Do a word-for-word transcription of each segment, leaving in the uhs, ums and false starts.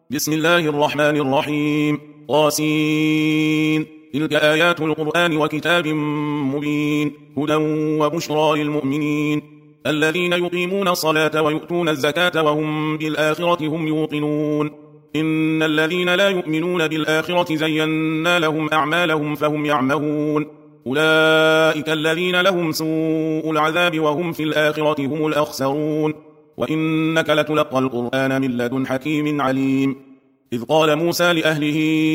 بسم الله الرحمن الرحيم. طاسين. تلك آيات القرآن وكتاب مبين هدى وبشرى للمؤمنين الذين يقيمون الصلاة ويؤتون الزكاة وهم بالآخرة هم يوقنون. إن الذين لا يؤمنون بالآخرة زينا لهم أعمالهم فهم يعمهون. أولئك الذين لهم سوء العذاب وهم في الآخرة هم الأخسرون. وإنك لتلقى القرآن من لدن حكيم عليم. إذ قال موسى لأهله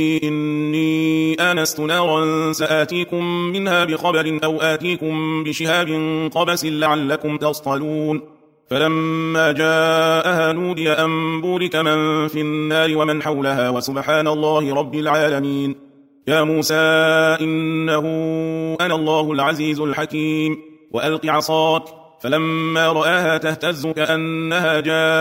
إني آنست نارا سآتيكم منها بخبر أو آتيكم بشهاب قبس لعلكم تصطلون. فلما جاءها نودي أن بورك من في النار ومن حولها وسبحان الله رب العالمين. يا موسى إنه أنا الله العزيز الحكيم وألق عصاك. فلما رآها تهتز كأنها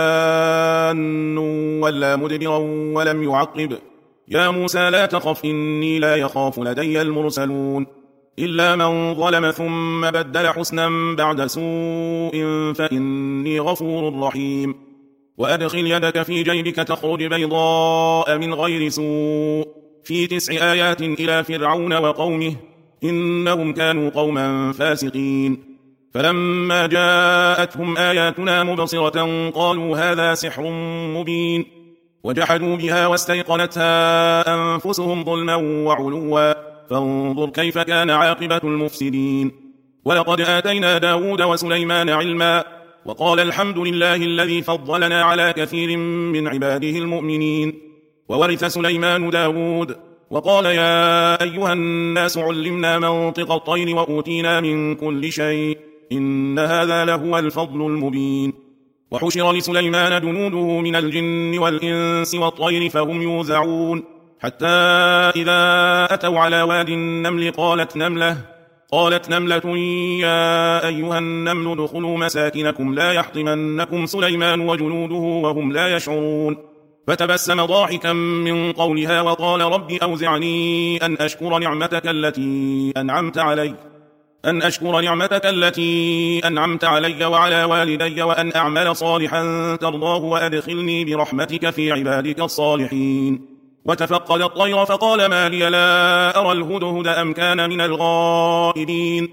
جان ولا مدبرا ولم يعقب. يا موسى لا تخف إني لا يخاف لدي المرسلون. إلا من ظلم ثم بدل حسنا بعد سوء فإني غفور رحيم. وأدخل يدك في جيبك تخرج بيضاء من غير سوء في تسع آيات إلى فرعون وقومه إنهم كانوا قوما فاسقين. فلما جاءتهم آياتنا مبصرة قالوا هذا سحر مبين وجحدوا بها واستيقنتها أنفسهم ظلما وعلوا فانظر كيف كان عاقبة المفسدين. ولقد آتينا داود وسليمان علما وقال الحمد لله الذي فضلنا على كثير من عباده المؤمنين. وورث سليمان داود وقال يا أيها الناس علمنا منطق الطير وأوتينا من كل شيء إن هذا لهو الفضل المبين. وحشر لسليمان جنوده من الجن والإنس والطير فهم يوزعون حتى إذا أتوا على واد النمل قالت نملة قالت نملة يا أيها النمل ادخلوا مساكنكم لا يحطمنكم سليمان وجنوده وهم لا يشعرون. فتبسم ضاحكا من قولها وقال رب أوزعني أن أشكر نعمتك التي أنعمت علي أن أشكر نعمتك التي أنعمت علي وعلى والدي وأن أعمل صالحا ترضاه وأدخلني برحمتك في عبادك الصالحين. وتفقد الطير فقال ما لي لا أرى الهدهد أم كان من الغائبين.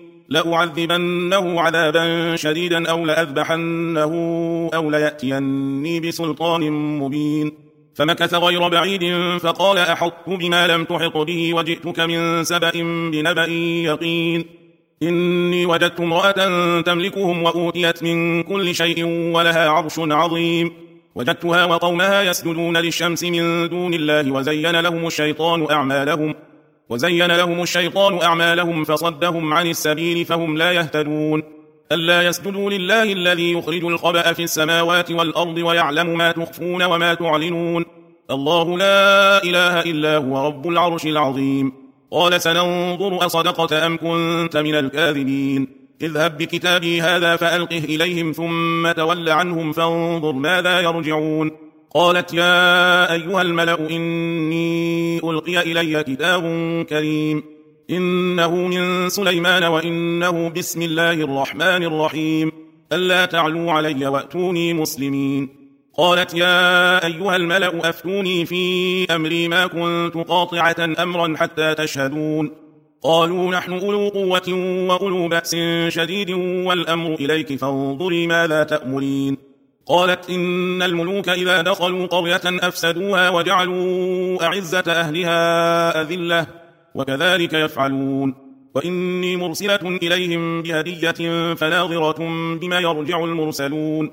لأعذبنه عذابا شديدا أو لأذبحنه أو ليأتيني بسلطان مبين. فمكث غير بعيد فقال أحطت بما لم تحط به وجئتك من سبأ بنبأ يقين. إني وجدت امرأة تملكهم وأوتيت من كل شيء ولها عرش عظيم. وجدتها وقومها يسجدون للشمس من دون الله وزين لهم الشيطان أعمالهم وزين لهم الشيطان أعمالهم فصدهم عن السبيل فهم لا يهتدون. ألا يسجدوا لله الذي يخرج الخبأ في السماوات والأرض ويعلم ما تخفون وما تعلنون. الله لا إله إلا هو رب العرش العظيم. قال سننظر أصدقت أم كنت من الكاذبين. اذهب بكتابي هذا فألقه إليهم ثم تول عنهم فانظر ماذا يرجعون. قالت يا أيها الملأ إني ألقي إلي كتاب كريم إنه من سليمان وإنه بسم الله الرحمن الرحيم ألا تعلوا علي وأتوني مسلمين. قالت يا أيها الملأ أفتوني في أمري ما كنت قاطعة أمرا حتى تشهدون. قالوا نحن أولو قوة وأولو بأس شديد والأمر إليك فانظري ماذا تأمرين. قالت إن الملوك إذا دخلوا قرية أفسدوها وجعلوا أعزة أهلها أذلة وكذلك يفعلون. وإني مرسلة إليهم بهدية فناظرة بما يرجع المرسلون.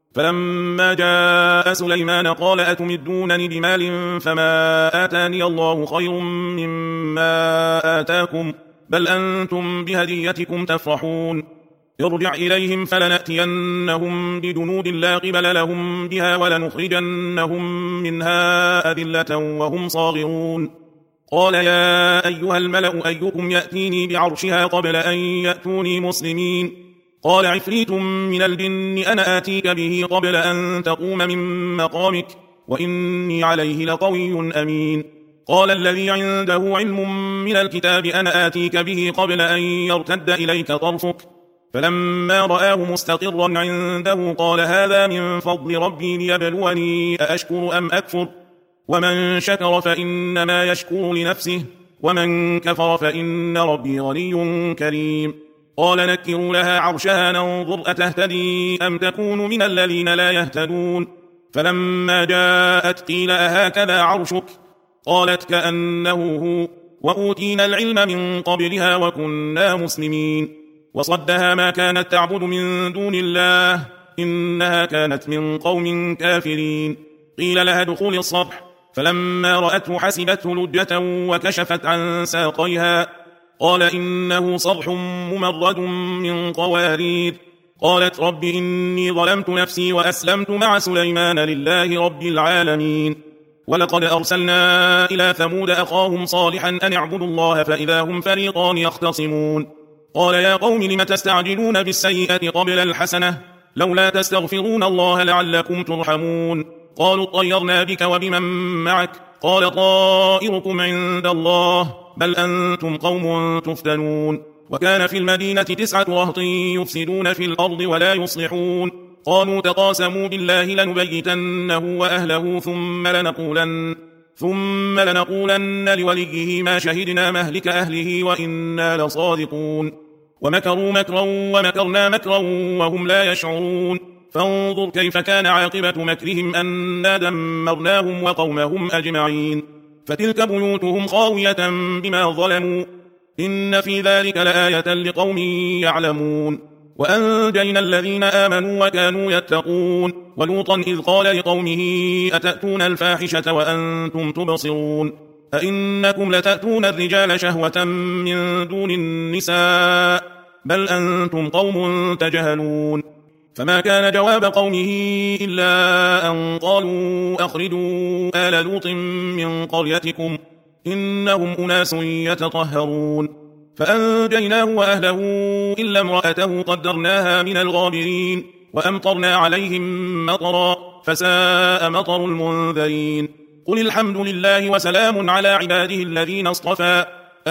فلما جاء سليمان قال أتمدونني بمال فما آتاني الله خير مما آتاكم بل أنتم بهديتكم تفرحون. ارجع إليهم فلنأتينهم بجنود لا قبل لهم بها ولنخرجنهم منها أذلة وهم صاغرون. قال يا أيها الملأ أيكم يأتيني بعرشها قبل أن يأتوني مسلمين. قال عفريت من الجن أنا آتيك به قبل أن تقوم من مقامك وإني عليه لقوي أمين. قال الذي عنده علم من الكتاب أنا آتيك به قبل أن يرتد إليك طرفك. فلما رآه مستقرا عنده قال هذا من فضل ربي ليبلوني أأشكر أم أكفر ومن شكر فإنما يشكر لنفسه ومن كفر فإن ربي غني كريم. قال نكروا لها عرشها ننظر أتهتدي أم تكون من الذين لا يهتدون. فلما جاءت قيل أهكذا عرشك؟ قالت كأنه هو، وأوتينا العلم من قبلها وكنا مسلمين. وصدها ما كانت تعبد من دون الله إنها كانت من قوم كافرين. قيل لها ادخل الصرح، فلما رأته حسبته لجة وكشفت عن ساقيها. قال إنه صرح ممرد من قوارير. قالت رب إني ظلمت نفسي وأسلمت مع سليمان لله رب العالمين. ولقد أرسلنا إلى ثمود أخاهم صالحا أن اعبدوا الله فإذا هم فريقان يختصمون. قال يا قوم لم تستعجلون بالسيئة قبل الحسنة لولا تستغفرون الله لعلكم ترحمون. قالوا اطيرنا بك وبمن معك قال طائركم عند الله بل أنتم قوم تفتنون. وكان في المدينة تسعة رهط يفسدون في الأرض ولا يصلحون. قالوا تقاسموا بالله لنبيتنه وأهله ثم لنقولن, ثم لنقولن لوليه ما شهدنا مهلك أهله وإنا لصادقون. ومكروا مكرا ومكرنا مكرا وهم لا يشعرون. فانظر كيف كان عاقبة مكرهم أنا دمرناهم وقومهم أجمعين. فتلك بيوتهم خاوية بما ظلموا إن في ذلك لآية لقوم يعلمون. وأنجينا الذين آمنوا وكانوا يتقون. ولوطا إذ قال لقومه أتأتون الفاحشة وأنتم تبصرون أئنكم لتأتون الرجال شهوة من دون النساء بل أنتم قوم تجهلون. فما كان جواب قومه إلا أن قالوا أخرجوا آل لوط من قريتكم إنهم أناس يتطهرون. فأنجيناه وأهله إلا امرأته قدرناها من الغابرين. وأمطرنا عليهم مطرا فساء مطر المنذرين. قل الحمد لله وسلام على عباده الذين اصطفى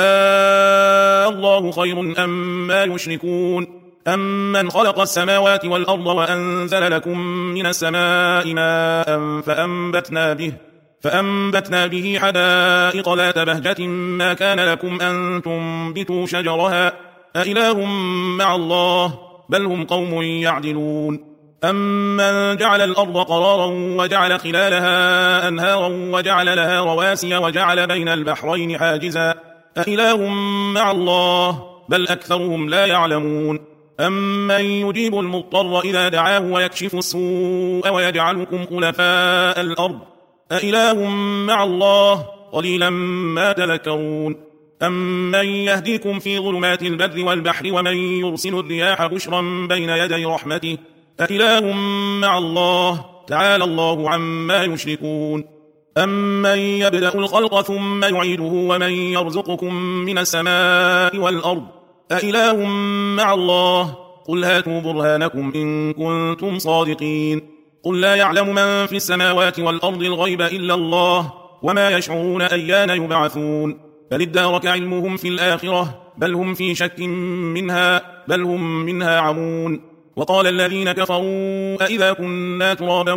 آه الله خير أما يشركون. أمن خلق السماوات والأرض وأنزل لكم من السماء ماء فأنبتنا به فأنبتنا به حدائق ذات بهجة ما كان لكم أن تنبتوا شجرها أإله مع الله بل هم قوم يعدلون. أمن جعل الأرض قرارا وجعل خلالها أنهارا وجعل لها رواسي وجعل بين البحرين حاجزا أإله مع الله بل أكثرهم لا يعلمون. أمن يجيب المضطر إذا دعاه ويكشف السوء ويجعلكم خلفاء الأرض أإله مع الله قليلا ما تذكرون. أمن يهديكم في ظلمات البر والبحر ومن يرسل الرياح بشرا بين يدي رحمته أإله مع الله تعالى الله عما يشركون. أمن يبدأ الخلق ثم يعيده ومن يرزقكم من السماء والأرض أإله مع الله قل هاتوا برهانكم إن كنتم صادقين. قل لا يعلم من في السماوات والأرض الغيب إلا الله وما يشعرون أيان يبعثون. بل ادارك علمهم في الآخرة بل هم في شك منها بل هم منها عمون. وقال الذين كفروا أئذا كنا ترابا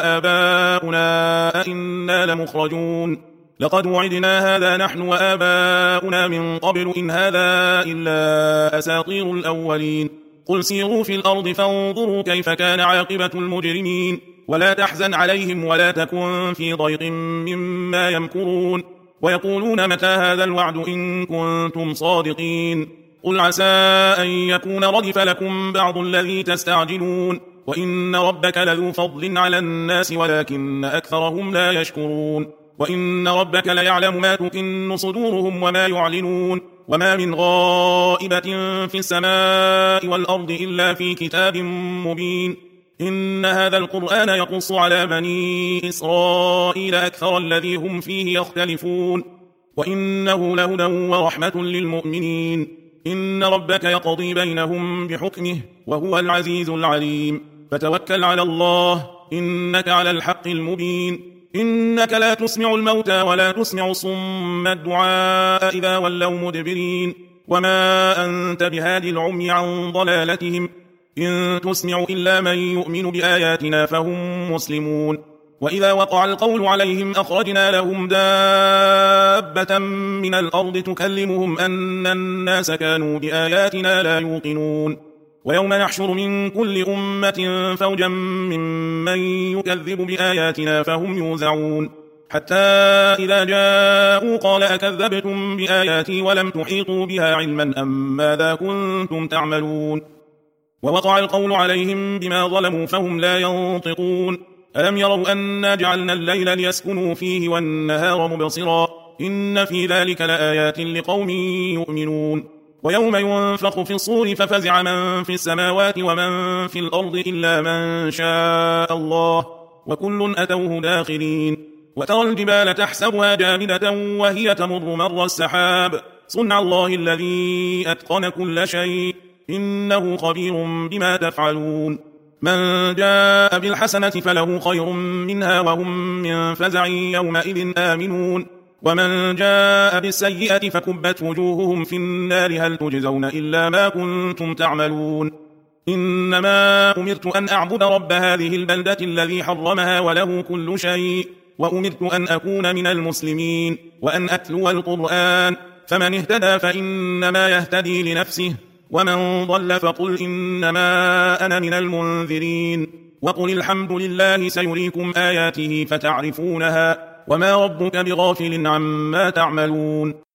وآباؤنا أئنا لمخرجون لقد وعدنا هذا نحن وآباؤنا من قبل إن هذا إلا أساطير الأولين. قل سيروا في الأرض فانظروا كيف كان عاقبة المجرمين ولا تحزن عليهم ولا تكن في ضيق مما يمكرون. ويقولون متى هذا الوعد إن كنتم صادقين. قل عسى أن يكون ردف لكم بعض الذي تستعجلون وإن ربك لذو فضل على الناس ولكن أكثرهم لا يشكرون. وإن ربك ليعلم ما تكن صدورهم وما يعلنون. وما من غائبة في السماء والأرض إلا في كتاب مبين. إن هذا القرآن يقص على بني إسرائيل أكثر الذي هم فيه يختلفون وإنه لهدى ورحمة للمؤمنين. إن ربك يقضي بينهم بحكمه وهو العزيز العليم. فتوكل على الله إنك على الحق المبين. إنك لا تسمع الموتى ولا تسمع الصم الدعاء إذا ولوا مدبرين وما أنت بهادي العمي عن ضلالتهم إن تسمع إلا من يؤمن بآياتنا فهم مسلمون. وإذا وقع القول عليهم أخرجنا لهم دابة من الأرض تكلمهم أن الناس كانوا بآياتنا لا يوقنون ويوم نحشر من كل أمة فوجا ممن يكذب بآياتنا فهم يوزعون حتى إذا جاءوا قال أكذبتم بآياتي ولم تحيطوا بها علما أم ماذا كنتم تعملون ووقع القول عليهم بما ظلموا فهم لا ينطقون ألم يروا أنا جعلنا الليل ليسكنوا فيه والنهار مبصرا إن في ذلك لآيات لقوم يؤمنون ويوم ينفخ في الصور ففزع من في السماوات ومن في الأرض إلا من شاء الله وكل أتوه داخلين وترى الجبال تحسبها جامدة وهي تمر مر السحاب صنع الله الذي أتقن كل شيء إنه خبير بما تفعلون من جاء بالحسنة فله خير منها وهم من فزع يومئذ آمنون ومن جاء بالسيئة فكبت وجوههم في النار هل تجزون إلا ما كنتم تعملون إنما أمرت أن أعبد رب هذه البلدة الذي حرمها وله كل شيء وأمرت أن أكون من المسلمين وأن أتلو القرآن فمن اهتدى فإنما يهتدي لنفسه ومن ضل فقل إنما أنا من المنذرين وقل الحمد لله سيريكم آياته فتعرفونها وما ربك بغافل عما تعملون